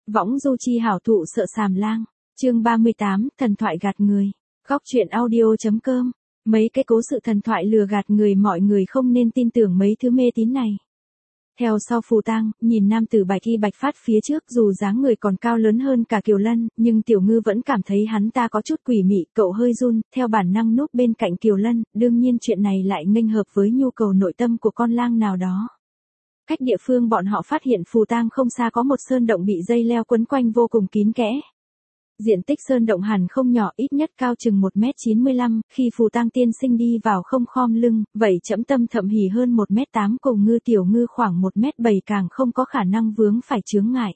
Võng du chi hảo thụ sợ sàm lang. Chương 38, thần thoại gạt người. Góc truyện audio.com. Mấy cái cố sự thần thoại lừa gạt người, mọi người không nên tin tưởng mấy thứ mê tín này. Theo sau Phù Tang, nhìn nam tử bạch y bạch phát phía trước, dù dáng người còn cao lớn hơn cả Kiều Lân, nhưng Tiểu Ngư vẫn cảm thấy hắn ta có chút quỷ mị, cậu hơi run, theo bản năng núp bên cạnh Kiều Lân, đương nhiên chuyện này lại nghênh hợp với nhu cầu nội tâm của con lang nào đó. Cách địa phương bọn họ phát hiện Phù Tang không xa có một sơn động bị dây leo quấn quanh vô cùng kín kẽ. Diện tích sơn động hẳn không nhỏ, ít nhất cao chừng 1m95, khi Phù Tang tiên sinh đi vào không khom lưng, vậy chẫm tâm thậm hỉ hơn 1m8 cùng Tiểu Ngư khoảng 1m7 càng không có khả năng vướng phải chướng ngại.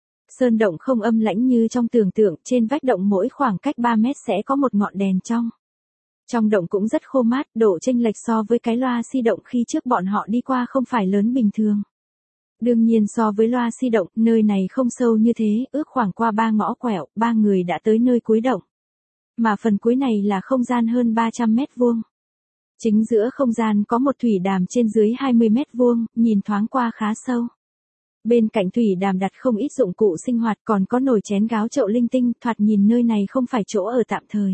Sơn động không âm lãnh như trong tưởng tượng, trên vách động mỗi khoảng cách 3 mét sẽ có một ngọn đèn trong. Trong động cũng rất khô mát, độ chênh lệch so với cái loa di động khi trước bọn họ đi qua không phải lớn bình thường. Đương nhiên so với loa di động, nơi này không sâu như thế, ước khoảng qua 3 ngõ quẹo, 3 người đã tới nơi cuối động. Mà phần cuối này là không gian hơn 300 mét vuông. Chính giữa không gian có một thủy đàm trên dưới 20 mét vuông, nhìn thoáng qua khá sâu. Bên cạnh thủy đàm đặt không ít dụng cụ sinh hoạt, còn có nồi chén gáo chậu linh tinh, thoạt nhìn nơi này không phải chỗ ở tạm thời.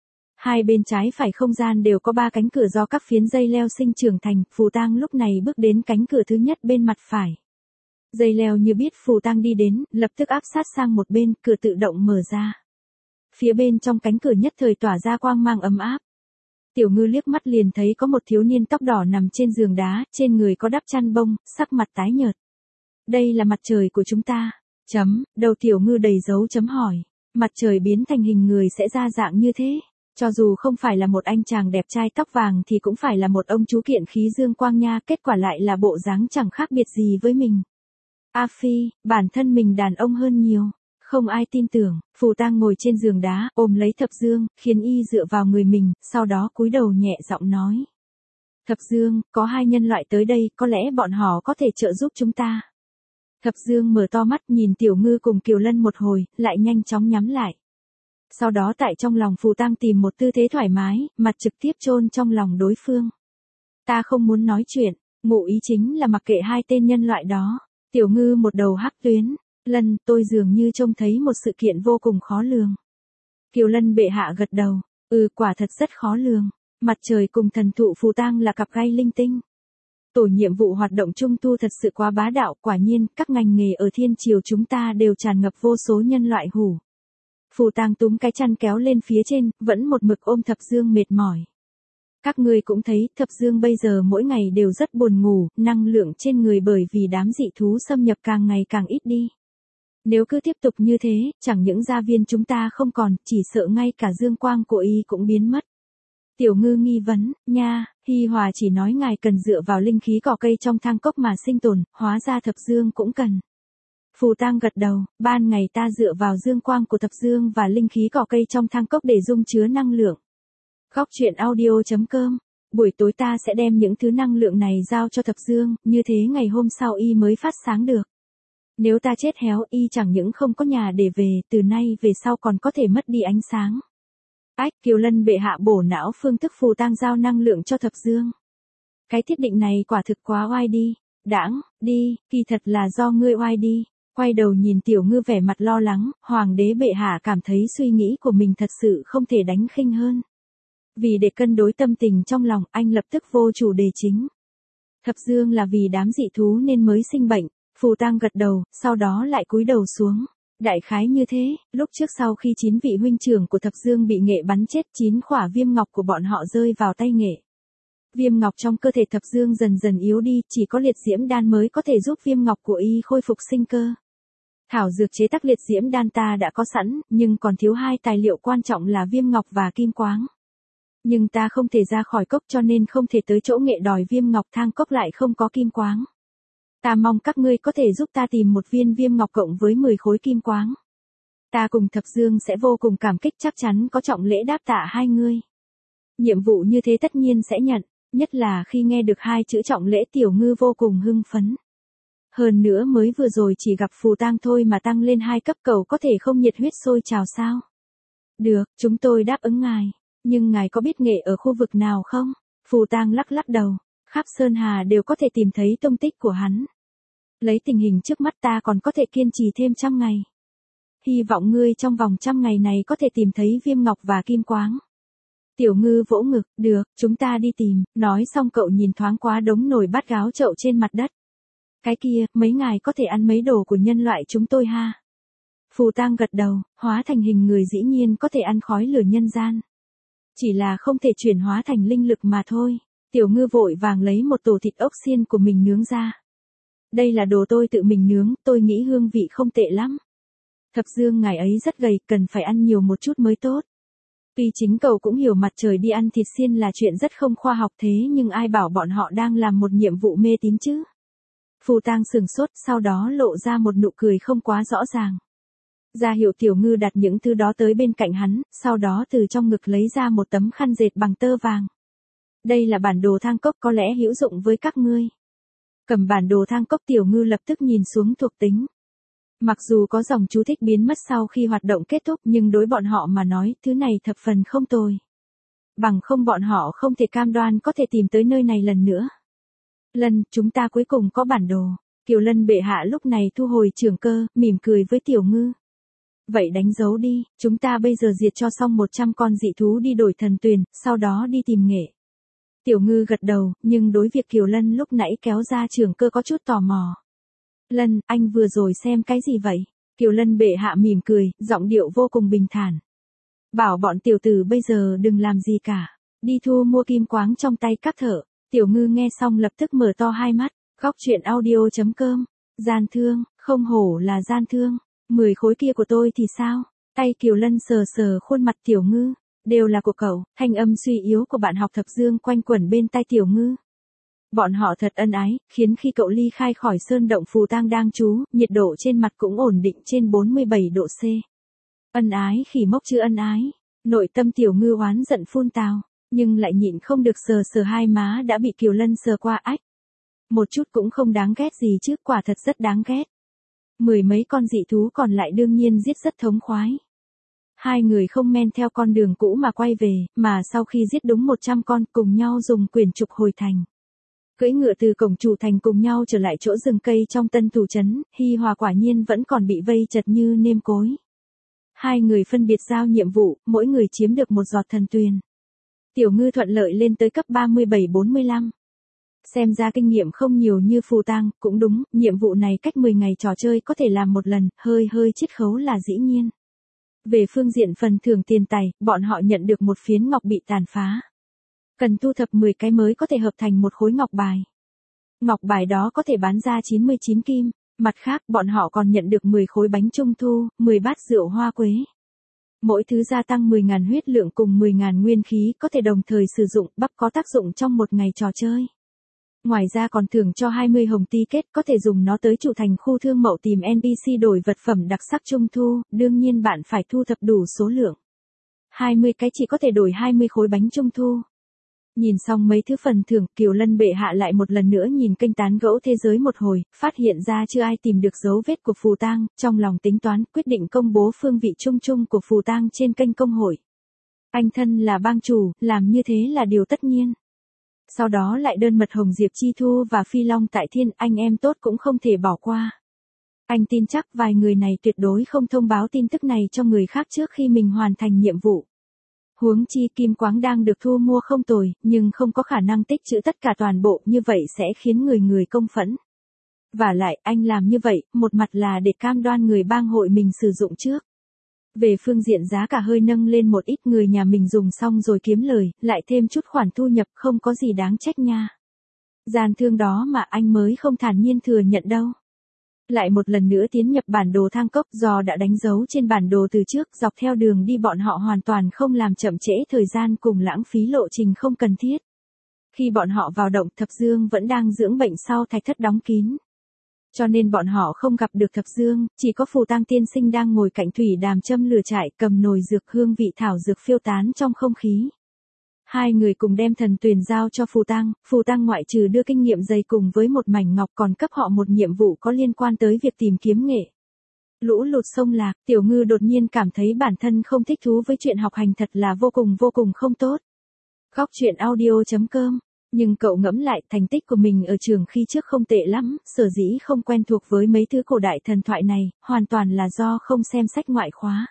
Hai bên trái phải không gian đều có 3 cánh cửa do các phiến dây leo sinh trưởng thành. Phù Tang lúc này bước đến cánh cửa thứ nhất bên mặt phải. Dây leo như biết Phù Tang đi đến, lập tức áp sát sang một bên, cửa tự động mở ra. Phía bên trong cánh cửa nhất thời tỏa ra quang mang ấm áp. Tiểu Ngư liếc mắt liền thấy có một thiếu niên tóc đỏ nằm trên giường đá, trên người có đắp chăn bông, sắc mặt tái nhợt. Đây là mặt trời của chúng ta. Đầu Tiểu Ngư đầy dấu chấm hỏi. Mặt trời biến thành hình người sẽ ra dạng như thế. Cho dù không phải là một anh chàng đẹp trai tóc vàng thì cũng phải là một ông chú kiện khí dương quang nha, kết quả lại là bộ dáng chẳng khác biệt gì với mình. A Phi, bản thân mình đàn ông hơn nhiều. Không ai tin tưởng. Phù Tang ngồi trên giường đá, ôm lấy Thập Dương, khiến y dựa vào người mình, sau đó cúi đầu nhẹ giọng nói. Thập Dương, có 2 nhân loại tới đây, có lẽ bọn họ có thể trợ giúp chúng ta. Thập Dương mở to mắt nhìn Tiểu Ngư cùng Kiều Lân một hồi, lại nhanh chóng nhắm lại. Sau đó tại trong lòng Phù Tang tìm một tư thế thoải mái, mặt trực tiếp chôn trong lòng đối phương. Ta không muốn nói chuyện, ngụ ý chính là mặc kệ 2 tên nhân loại đó. Tiểu Ngư một đầu hắc tuyến. Lân, tôi dường như trông thấy một sự kiện vô cùng khó lường. Kiều Lân bệ hạ gật đầu. Quả thật rất khó lường. Mặt trời cùng thần thụ Phù Tang là cặp gai linh tinh. Tổ nhiệm vụ hoạt động trung tu thật sự quá bá đạo, quả nhiên, các ngành nghề ở thiên triều chúng ta đều tràn ngập vô số nhân loại hủ. Phù Tang túm cái chăn kéo lên phía trên, vẫn một mực ôm Thập Dương mệt mỏi. Các ngươi cũng thấy, Thập Dương bây giờ mỗi ngày đều rất buồn ngủ, năng lượng trên người bởi vì đám dị thú xâm nhập càng ngày càng ít đi. Nếu cứ tiếp tục như thế, chẳng những gia viên chúng ta không còn, chỉ sợ ngay cả dương quang của y cũng biến mất. Tiểu Ngư nghi vấn, nha, Hi Hòa chỉ nói ngài cần dựa vào linh khí cỏ cây trong thang cốc mà sinh tồn, hóa ra Thập Dương cũng cần. Phù Tang gật đầu, ban ngày ta dựa vào dương quang của Thập Dương và linh khí cỏ cây trong thang cốc để dung chứa năng lượng. Góc truyện audio.com. Buổi tối ta sẽ đem những thứ năng lượng này giao cho Thập Dương, như thế ngày hôm sau y mới phát sáng được. Nếu ta chết héo, y chẳng những không có nhà để về, từ nay về sau còn có thể mất đi ánh sáng. Kiều Lân bệ hạ bổ não phương thức Phù Tang giao năng lượng cho Thập Dương. Cái thiết định này quả thực quá oai đi. Đãng, đi, kỳ thật là do ngươi oai đi. Quay đầu nhìn Tiểu Ngư vẻ mặt lo lắng, Hoàng đế bệ hạ cảm thấy suy nghĩ của mình thật sự không thể đánh khinh hơn. Vì để cân đối tâm tình trong lòng, anh lập tức vô chủ đề chính. Thập Dương là vì đám dị thú nên mới sinh bệnh. Phù Tang gật đầu, sau đó lại cúi đầu xuống. Đại khái như thế, lúc trước sau khi 9 vị huynh trưởng của Thập Dương bị nghệ bắn chết, 9 khỏa viêm ngọc của bọn họ rơi vào tay nghệ. Viêm ngọc trong cơ thể Thập Dương dần dần yếu đi, chỉ có liệt diễm đan mới có thể giúp viêm ngọc của y khôi phục sinh cơ. Thảo dược chế tác liệt diễm đan ta đã có sẵn, nhưng còn thiếu 2 tài liệu quan trọng là viêm ngọc và kim quáng. Nhưng ta không thể ra khỏi cốc cho nên không thể tới chỗ nghệ đòi viêm ngọc, thang cốc lại không có kim quáng. Ta mong các ngươi có thể giúp ta tìm một viên viêm ngọc cộng với 10 khối kim quáng. Ta cùng Thập Dương sẽ vô cùng cảm kích, chắc chắn có trọng lễ đáp tạ 2 ngươi. Nhiệm vụ như thế tất nhiên sẽ nhận, nhất là khi nghe được 2 chữ trọng lễ, Tiểu Ngư vô cùng hưng phấn. Hơn nữa mới vừa rồi chỉ gặp Phù Tang thôi mà tăng lên 2 cấp, cầu có thể không nhiệt huyết sôi trào sao? Được, chúng tôi đáp ứng ngài. Nhưng ngài có biết nghệ ở khu vực nào không? Phù Tang lắc lắc đầu. Khắp Sơn Hà đều có thể tìm thấy tông tích của hắn. Lấy tình hình trước mắt ta còn có thể kiên trì thêm 100 ngày. hy vọng ngươi trong vòng 100 ngày này có thể tìm thấy viêm ngọc và kim quáng. Tiểu Ngư vỗ ngực, được, chúng ta đi tìm, nói xong cậu nhìn thoáng qua đống nồi bát gáo chậu trên mặt đất. Cái kia, mấy ngài có thể ăn mấy đồ của nhân loại chúng tôi ha? Phù Tang gật đầu, hóa thành hình người dĩ nhiên có thể ăn khói lửa nhân gian. Chỉ là không thể chuyển hóa thành linh lực mà thôi. Tiểu Ngư vội vàng lấy một tổ thịt ốc xiên của mình nướng ra. Đây là đồ tôi tự mình nướng, tôi nghĩ hương vị không tệ lắm. Thập Dương ngài ấy rất gầy, cần phải ăn nhiều một chút mới tốt. Tuy chính cậu cũng hiểu mặt trời đi ăn thịt xiên là chuyện rất không khoa học thế nhưng ai bảo bọn họ đang làm một nhiệm vụ mê tín chứ. Phù Tang sửng sốt, sau đó lộ ra một nụ cười không quá rõ ràng. Ra hiệu Tiểu Ngư đặt những thứ đó tới bên cạnh hắn, sau đó từ trong ngực lấy ra một tấm khăn dệt bằng tơ vàng. Đây là bản đồ thang cốc có lẽ hữu dụng với các ngươi. Cầm bản đồ thang cốc Tiểu Ngư lập tức nhìn xuống thuộc tính. Mặc dù có dòng chú thích biến mất sau khi hoạt động kết thúc nhưng đối bọn họ mà nói thứ này thập phần không tồi. Bằng không bọn họ không thể cam đoan có thể tìm tới nơi này lần nữa. Lân, chúng ta cuối cùng có bản đồ. Kiều Lân bệ hạ lúc này thu hồi trường cơ, mỉm cười với Tiểu Ngư. Vậy đánh dấu đi, chúng ta bây giờ diệt cho xong 100 con dị thú đi đổi thần tuyền, sau đó đi tìm nghệ. Tiểu Ngư gật đầu, nhưng đối việc Kiều Lân lúc nãy kéo ra trường cơ có chút tò mò. Lân, anh vừa rồi xem cái gì vậy? Kiều Lân bệ hạ mỉm cười, giọng điệu vô cùng bình thản. Bảo bọn tiểu tử bây giờ đừng làm gì cả. Đi thu mua kim quáng trong tay các thợ. Tiểu Ngư nghe xong lập tức mở to hai mắt. Góc truyện audio.com. Gian thương, không hổ là gian thương. 10 khối kia của tôi thì sao? Tay Kiều Lân sờ sờ khuôn mặt Tiểu Ngư. Đều là của cậu. Thanh âm suy yếu của bạn học thập dương quanh quẩn bên tai Tiểu Ngư. Bọn họ thật ân ái, khiến khi cậu ly khai khỏi sơn động Phù Tang đang trú, nhiệt độ trên mặt cũng ổn định trên 47 độ C. Ân ái khỉ mốc chứ ân ái. Nội tâm Tiểu Ngư oán giận phun tào, nhưng lại nhịn không được sờ sờ hai má đã bị Kiều Lân sờ qua ách. Một chút cũng không đáng ghét gì chứ, quả thật rất đáng ghét. 10 mấy con dị thú còn lại đương nhiên giết rất thống khoái. Hai người không men theo con đường cũ mà quay về, mà sau khi giết đúng 100 con cùng nhau dùng quyền trục hồi thành. Cưỡi ngựa từ cổng chủ thành cùng nhau trở lại chỗ rừng cây trong tân thủ trấn, Hi Hòa quả nhiên vẫn còn bị vây chật như nêm cối. Hai người phân biệt giao nhiệm vụ, mỗi người chiếm được một giọt thần tuyền. Tiểu Ngư thuận lợi lên tới cấp 37-45. Xem ra kinh nghiệm không nhiều như Phù Tang, cũng đúng, nhiệm vụ này cách 10 ngày trò chơi có thể làm một lần, hơi chiết khấu là dĩ nhiên. Về phương diện phần thưởng tiền tài, bọn họ nhận được một phiến ngọc bị tàn phá. Cần thu thập 10 cái mới có thể hợp thành một khối ngọc bài. Ngọc bài đó có thể bán ra 99 kim. Mặt khác, bọn họ còn nhận được 10 khối bánh trung thu, 10 bát rượu hoa quế. Mỗi thứ gia tăng 10.000 huyết lượng cùng 10.000 nguyên khí có thể đồng thời sử dụng, bắp có tác dụng trong một ngày trò chơi. Ngoài ra còn thưởng cho 20 hồng ti kết, có thể dùng nó tới chủ thành khu thương mậu tìm NPC đổi vật phẩm đặc sắc trung thu, đương nhiên bạn phải thu thập đủ số lượng. 20 cái chỉ có thể đổi 20 khối bánh trung thu. Nhìn xong mấy thứ phần thưởng, Kiều Lân bệ hạ lại một lần nữa nhìn kênh tán gẫu thế giới một hồi, phát hiện ra chưa ai tìm được dấu vết của Phù Tang, trong lòng tính toán quyết định công bố phương vị chung của Phù Tang trên kênh công hội. Anh thân là bang chủ, làm như thế là điều tất nhiên. Sau đó lại đơn mật Hồng Diệp Chi Thu và Phi Long Tại Thiên, anh em tốt cũng không thể bỏ qua. Anh tin chắc vài người này tuyệt đối không thông báo tin tức này cho người khác trước khi mình hoàn thành nhiệm vụ. Huống chi kim quáng đang được thu mua không tồi, nhưng không có khả năng tích trữ tất cả toàn bộ, như vậy sẽ khiến người công phẫn. Và lại, anh làm như vậy, một mặt là để cam đoan người bang hội mình sử dụng trước. Về phương diện giá cả hơi nâng lên một ít, người nhà mình dùng xong rồi kiếm lời, lại thêm chút khoản thu nhập, không có gì đáng trách nha. Gian thương đó mà anh mới không thản nhiên thừa nhận đâu. Lại một lần nữa tiến nhập bản đồ thang cốc, do đã đánh dấu trên bản đồ từ trước, dọc theo đường đi bọn họ hoàn toàn không làm chậm trễ thời gian cùng lãng phí lộ trình không cần thiết. Khi bọn họ vào động, Thập Dương vẫn đang dưỡng bệnh sau thạch thất đóng kín. Cho nên bọn họ không gặp được Thập Dương, chỉ có Phù Tang tiên sinh đang ngồi cạnh thủy đàm châm lửa trại, cầm nồi dược, hương vị thảo dược phiêu tán trong không khí. Hai người cùng đem thần tuyền giao cho Phù Tang ngoại trừ đưa kinh nghiệm dày cùng với một mảnh ngọc còn cấp họ một nhiệm vụ có liên quan tới việc tìm kiếm nghệ. Lũ lụt sông Lạc, Tiểu Ngư đột nhiên cảm thấy bản thân không thích thú với chuyện học hành, thật là vô cùng không tốt. Góc truyện audio.com Nhưng cậu ngẫm lại, thành tích của mình ở trường khi trước không tệ lắm, sở dĩ không quen thuộc với mấy thứ cổ đại thần thoại này, hoàn toàn là do không xem sách ngoại khóa.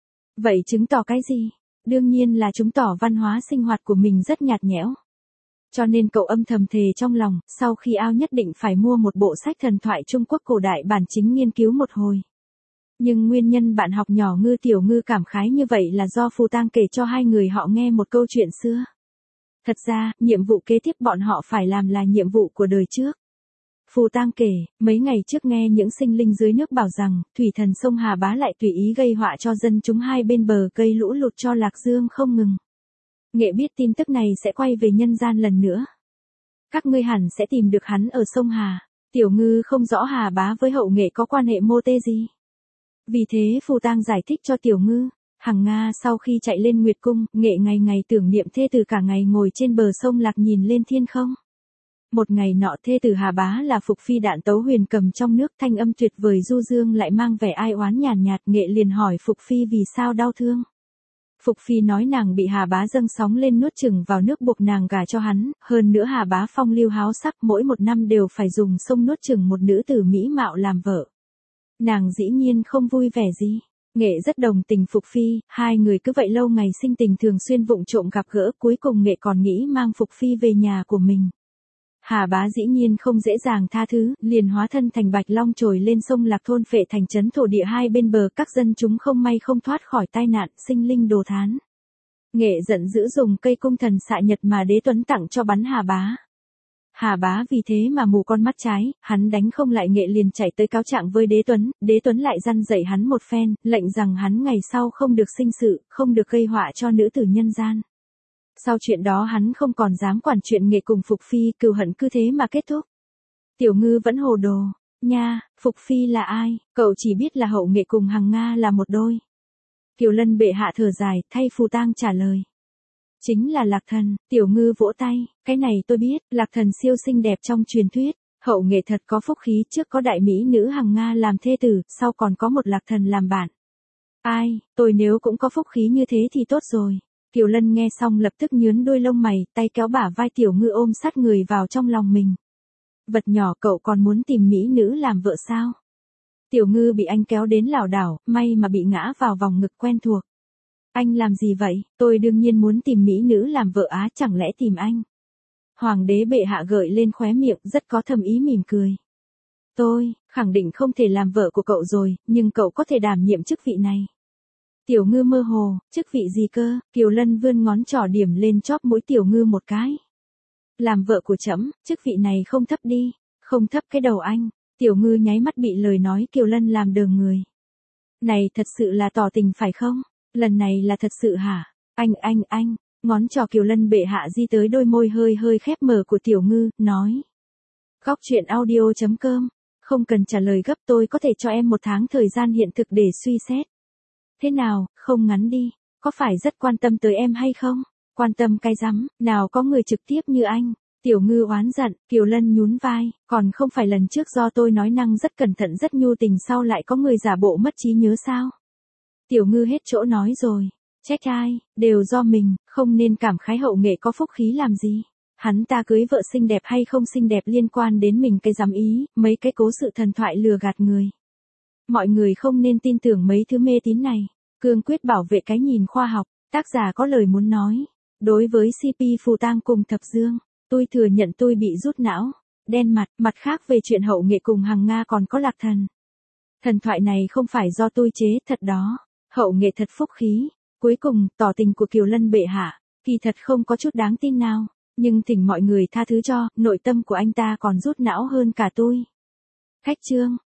Vậy chứng tỏ cái gì? Đương nhiên là chứng tỏ văn hóa sinh hoạt của mình rất nhạt nhẽo. Cho nên cậu âm thầm thề trong lòng, sau khi ao nhất định phải mua một bộ sách thần thoại Trung Quốc cổ đại bản chính nghiên cứu một hồi. Nhưng nguyên nhân bạn học nhỏ Ngư Tiểu Ngư cảm khái như vậy là do Phù Tang kể cho hai người họ nghe một câu chuyện xưa. Thật ra, nhiệm vụ kế tiếp bọn họ phải làm là nhiệm vụ của đời trước. Phù Tang kể, mấy ngày trước nghe những sinh linh dưới nước bảo rằng, thủy thần sông Hà Bá lại tùy ý gây họa cho dân chúng hai bên bờ gây lũ lụt cho Lạc Dương không ngừng. Nghệ biết tin tức này sẽ quay về nhân gian lần nữa. Các ngươi hẳn sẽ tìm được hắn ở sông Hà. Tiểu Ngư không rõ Hà Bá với Hậu Nghệ có quan hệ mô tê gì. Vì thế Phù Tang giải thích cho Tiểu Ngư. Hằng Nga sau khi chạy lên Nguyệt Cung, Nghệ ngày ngày tưởng niệm thê tử cả ngày ngồi trên bờ sông Lạc nhìn lên thiên không. Một ngày nọ thê tử Hà Bá là Phục Phi Đạn Tấu Huyền cầm trong nước thanh âm tuyệt vời du dương lại mang vẻ ai oán nhàn nhạt. Nghệ liền hỏi Phục Phi vì sao đau thương. Phục Phi nói nàng bị Hà Bá dâng sóng lên nuốt chửng vào nước buộc nàng gả cho hắn, hơn nữa Hà Bá phong lưu háo sắc mỗi một năm đều phải dùng sông nuốt chửng một nữ tử mỹ mạo làm vợ. Nàng dĩ nhiên không vui vẻ gì. Nghệ rất đồng tình Phục Phi, hai người cứ vậy lâu ngày sinh tình thường xuyên vụng trộm gặp gỡ, cuối cùng Nghệ còn nghĩ mang Phục Phi về nhà của mình. Hà Bá dĩ nhiên không dễ dàng tha thứ, liền hóa thân thành Bạch Long trồi lên sông Lạc thôn phệ thành trấn thổ địa hai bên bờ, các dân chúng không may không thoát khỏi tai nạn, sinh linh đồ thán. Nghệ giận dữ dùng cây cung thần xạ nhật mà Đế Tuấn tặng cho bắn Hà Bá. Hà Bá vì thế mà mù con mắt trái, hắn đánh không lại Nghệ liền chạy tới cáo trạng với Đế Tuấn lại răn dạy hắn một phen, lệnh rằng hắn ngày sau không được sinh sự, không được gây họa cho nữ tử nhân gian. Sau chuyện đó hắn không còn dám quản chuyện Nghệ cùng Phục Phi, cừu hận cứ thế mà kết thúc. Tiểu Ngư vẫn hồ đồ, nha, Phục Phi là ai, cậu chỉ biết là Hậu Nghệ cùng Hằng Nga là một đôi. Kiều Lân bệ hạ thở dài, thay Phù Tang trả lời. Chính là Lạc Thần. Tiểu Ngư vỗ tay, cái này tôi biết, Lạc Thần siêu xinh đẹp trong truyền thuyết. Hậu Nghệ thật có phúc khí, trước có đại mỹ nữ Hằng Nga làm thê tử, sau còn có một Lạc Thần làm bạn. Ai, tôi nếu cũng có phúc khí như thế thì tốt rồi. Kiều Lân nghe xong lập tức nhướng đuôi lông mày, tay kéo bả vai Tiểu Ngư ôm sát người vào trong lòng mình. Vật nhỏ, cậu còn muốn tìm mỹ nữ làm vợ sao? Tiểu Ngư bị anh kéo đến lảo đảo, may mà bị ngã vào vòng ngực quen thuộc. Anh làm gì vậy? Tôi đương nhiên muốn tìm mỹ nữ làm vợ á, chẳng lẽ tìm anh? Hoàng đế bệ hạ gợi lên khóe miệng, rất có thâm ý mỉm cười. Tôi, khẳng định không thể làm vợ của cậu rồi, nhưng cậu có thể đảm nhiệm chức vị này. Tiểu Ngư mơ hồ, chức vị gì cơ? Kiều Lân vươn ngón trỏ điểm lên chóp mũi Tiểu Ngư một cái. Làm vợ của trẫm, chức vị này không thấp đi, không thấp cái đầu anh. Tiểu Ngư nháy mắt bị lời nói Kiều Lân làm đờ người. Này thật sự là tỏ tình phải không? Lần này là thật sự hả? Anh, ngón trỏ Kiều Lân bệ hạ di tới đôi môi hơi hơi khép mở của Tiểu Ngư, nói. Góc truyện audio.com, không cần trả lời gấp, tôi có thể cho em một tháng thời gian hiện thực để suy xét. Thế nào, không ngắn đi, có phải rất quan tâm tới em hay không? Quan tâm cái rắm, nào có người trực tiếp như anh. Tiểu Ngư oán giận, Kiều Lân nhún vai, còn không phải lần trước do tôi nói năng rất cẩn thận rất nhu tình sau lại có người giả bộ mất trí nhớ sao? Tiểu Ngư hết chỗ nói rồi, trách ai, đều do mình, không nên cảm khái Hậu Nghệ có phúc khí làm gì. Hắn ta cưới vợ xinh đẹp hay không xinh đẹp liên quan đến mình cái dám ý, mấy cái cố sự thần thoại lừa gạt người. Mọi người không nên tin tưởng mấy thứ mê tín này, cương quyết bảo vệ cái nhìn khoa học, tác giả có lời muốn nói. Đối với CP Phù Tang cùng Thập Dương, tôi thừa nhận tôi bị rút não, đen mặt khác về chuyện Hậu Nghệ cùng Hằng Nga còn có Lạc Thần. Thần thoại này không phải do tôi chế, thật đó. Hậu Nghệ thật phúc khí. Cuối cùng, tỏ tình của Kiều Lân bệ hạ, kỳ thật không có chút đáng tin nào, nhưng thỉnh mọi người tha thứ cho, nội tâm của anh ta còn rút não hơn cả tôi. Khách chương.